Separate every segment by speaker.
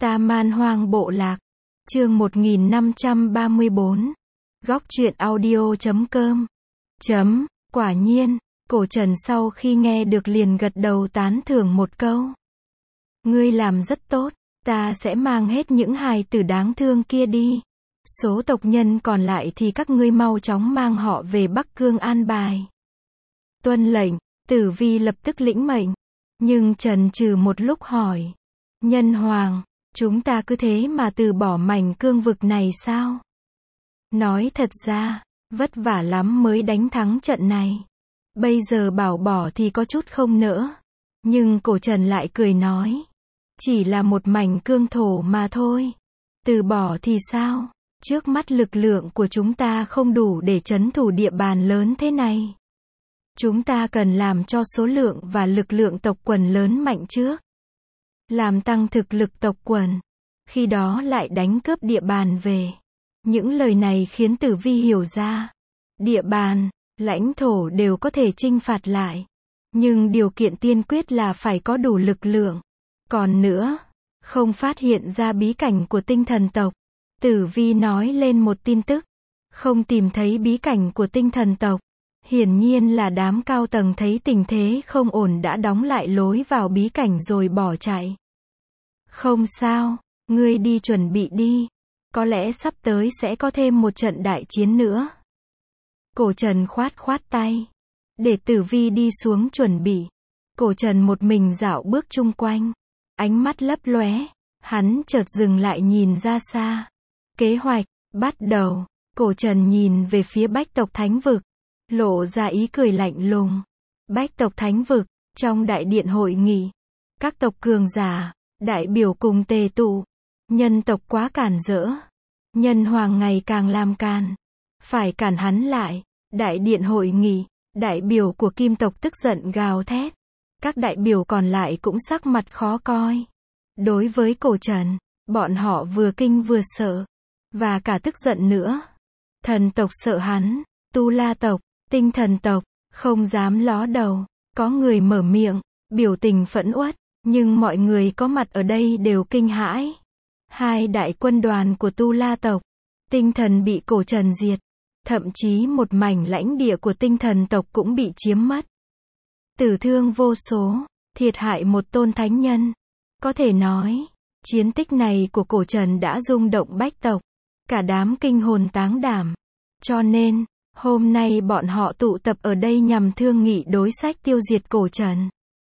Speaker 1: Ta Man Hoang Bộ Lạc. Chương 1534. Góc truyện audio.com. Quả nhiên, Cổ Trần sau khi nghe được liền gật đầu tán thưởng một câu. Ngươi làm rất tốt, ta sẽ mang hết những hài tử đáng thương kia đi. Số tộc nhân còn lại thì các ngươi mau chóng mang họ về Bắc Cương an bài. Tuân lệnh, Tử Vi lập tức lĩnh mệnh. Nhưng chần chừ một lúc hỏi. Nhân hoàng, chúng ta cứ thế mà từ bỏ mảnh cương vực này sao? Nói thật ra, vất vả lắm mới đánh thắng trận này. Bây giờ bảo bỏ thì có chút không nỡ. Nhưng Cổ Trần lại cười nói. Chỉ là một mảnh cương thổ mà thôi. Từ bỏ thì sao? Trước mắt lực lượng của chúng ta không đủ để trấn thủ địa bàn lớn thế này. Chúng ta cần làm cho số lượng và lực lượng tộc quần lớn mạnh trước. Làm tăng thực lực tộc quần. Khi đó lại đánh cướp địa bàn về. Những lời này khiến Tử Vi hiểu ra. Địa bàn, lãnh thổ đều có thể chinh phạt lại. Nhưng điều kiện tiên quyết là phải có đủ lực lượng. Còn nữa, không phát hiện ra bí cảnh của tinh thần tộc. Tử Vi nói lên một tin tức. Không tìm thấy bí cảnh của tinh thần tộc. Hiển nhiên là đám cao tầng thấy tình thế không ổn đã đóng lại lối vào bí cảnh rồi bỏ chạy. Không sao, ngươi đi chuẩn bị đi. Có lẽ sắp tới sẽ có thêm một trận đại chiến nữa. Cổ Trần khoát tay. Để Tử Vi đi xuống chuẩn bị. Cổ Trần một mình dạo bước chung quanh. Ánh mắt lấp lóe. Hắn chợt dừng lại nhìn ra xa. Kế hoạch, bắt đầu. Cổ Trần nhìn về phía Bách tộc Thánh vực. Lộ ra ý cười lạnh lùng. Bách tộc Thánh vực, trong đại điện hội nghị. Các tộc cường giả, đại biểu cùng tề tụ. Nhân tộc quá cản rỡ. Nhân hoàng ngày càng làm càn. Phải cản hắn lại. Đại điện hội nghị, đại biểu của Kim tộc tức giận gào thét. Các đại biểu còn lại cũng sắc mặt khó coi. Đối với Cổ Trần, bọn họ vừa kinh vừa sợ. Và cả tức giận nữa. Thần tộc sợ hắn. Tu La tộc, Tinh thần tộc, không dám ló đầu. Có người mở miệng, biểu tình phẫn uất. Nhưng mọi người có mặt ở đây đều kinh hãi. Hai đại quân đoàn của Tu La tộc, Tinh thần bị Cổ Trần diệt. Thậm chí một mảnh lãnh địa của Tinh thần tộc cũng bị chiếm mất. Tử thương vô số, thiệt hại một tôn thánh nhân. Có thể nói, chiến tích này của Cổ Trần đã rung động Bách tộc. Cả đám kinh hồn táng đảm. Cho nên, hôm nay bọn họ tụ tập ở đây nhằm thương nghị đối sách tiêu diệt Cổ Trần.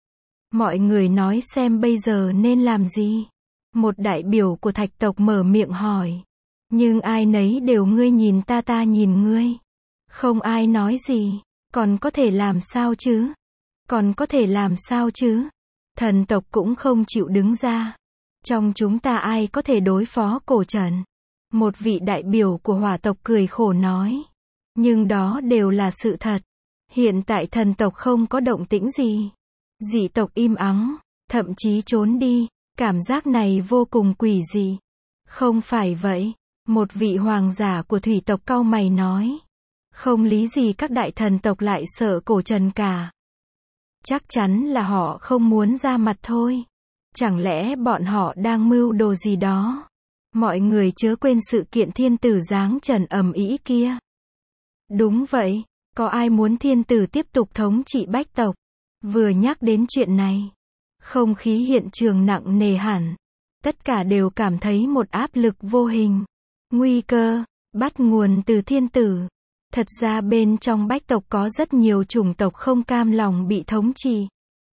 Speaker 1: Mọi người nói xem bây giờ nên làm gì? Một đại biểu của Thạch tộc mở miệng hỏi. Nhưng ai nấy đều ngươi nhìn ta nhìn ngươi. Không ai nói gì. Còn có thể làm sao chứ? Còn có thể làm sao chứ? Thần tộc cũng không chịu đứng ra. Trong chúng ta ai có thể đối phó Cổ Trần? Một vị đại biểu của Hỏa tộc cười khổ nói. Nhưng đó đều là sự thật. Hiện tại thần tộc không có động tĩnh gì. Dị tộc im ắng, thậm chí trốn đi. Cảm giác này vô cùng quỷ dị. Không phải vậy. Một vị hoàng giả của Thủy tộc cau mày nói. Không lý gì các đại thần tộc lại sợ Cổ Trần cả. Chắc chắn là họ không muốn ra mặt thôi. Chẳng lẽ bọn họ đang mưu đồ gì đó? Mọi người chớ quên sự kiện thiên tử giáng trần ầm ĩ kia. Đúng vậy, có ai muốn thiên tử tiếp tục thống trị Bách tộc? Vừa nhắc đến chuyện này, không khí hiện trường nặng nề hẳn. Tất cả đều cảm thấy một áp lực vô hình. Nguy cơ, bắt nguồn từ thiên tử. Thật ra bên trong Bách tộc có rất nhiều chủng tộc không cam lòng bị thống trị.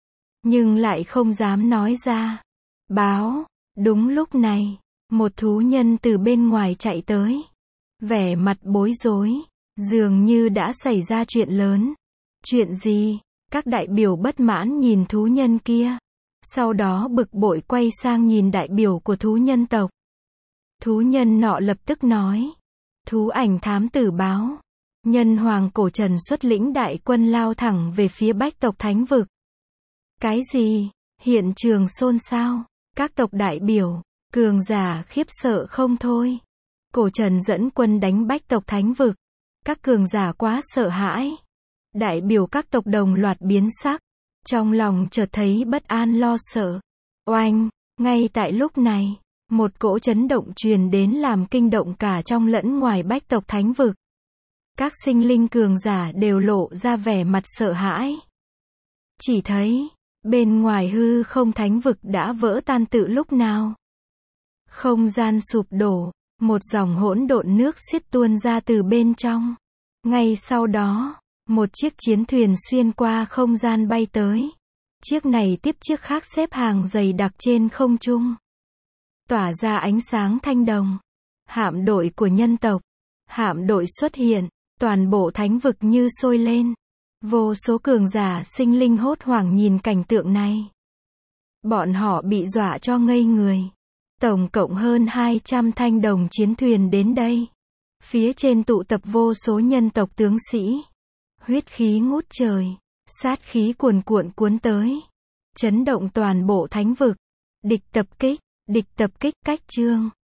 Speaker 1: Nhưng lại không dám nói ra. Báo, đúng lúc này, một thú nhân từ bên ngoài chạy tới. Vẻ mặt bối rối, dường như đã xảy ra chuyện lớn. Chuyện gì? Các đại biểu bất mãn nhìn thú nhân kia. Sau đó bực bội quay sang nhìn đại biểu của thú nhân tộc. Thú nhân nọ lập tức nói. Thú ảnh thám tử báo. Nhân hoàng Cổ Trần xuất lĩnh đại quân lao thẳng về phía Bách tộc Thánh vực. Cái gì? Hiện trường xôn xao. Các tộc đại biểu, cường giả khiếp sợ không thôi. Cổ Trần dẫn quân đánh Bách tộc Thánh vực. Các cường giả quá sợ hãi. Đại biểu các tộc đồng loạt biến sắc. Trong lòng chợt thấy bất an lo sợ. Oanh, ngay tại lúc này, Một cỗ chấn động truyền đến làm kinh động cả trong lẫn ngoài bách tộc thánh vực. Các sinh linh cường giả đều lộ ra vẻ mặt sợ hãi. Chỉ thấy, bên ngoài hư không thánh vực đã vỡ tan từ lúc nào. Không gian sụp đổ, một dòng hỗn độn nước xiết tuôn ra từ bên trong. Ngay sau đó, một chiếc chiến thuyền xuyên qua không gian bay tới. Chiếc này tiếp chiếc khác xếp hàng dày đặc trên không trung. Tỏa ra ánh sáng thanh đồng. Hạm đội của nhân tộc. Hạm đội xuất hiện, toàn bộ thánh vực như sôi lên. Vô số cường giả sinh linh hốt hoảng nhìn cảnh tượng này. Bọn họ bị dọa cho ngây người. Tổng cộng hơn 200 thanh đồng chiến thuyền đến đây. Phía trên tụ tập vô số nhân tộc tướng sĩ. Huyết khí ngút trời, sát khí cuồn cuộn cuốn tới. Chấn động toàn bộ thánh vực. Địch tập kích cách chương.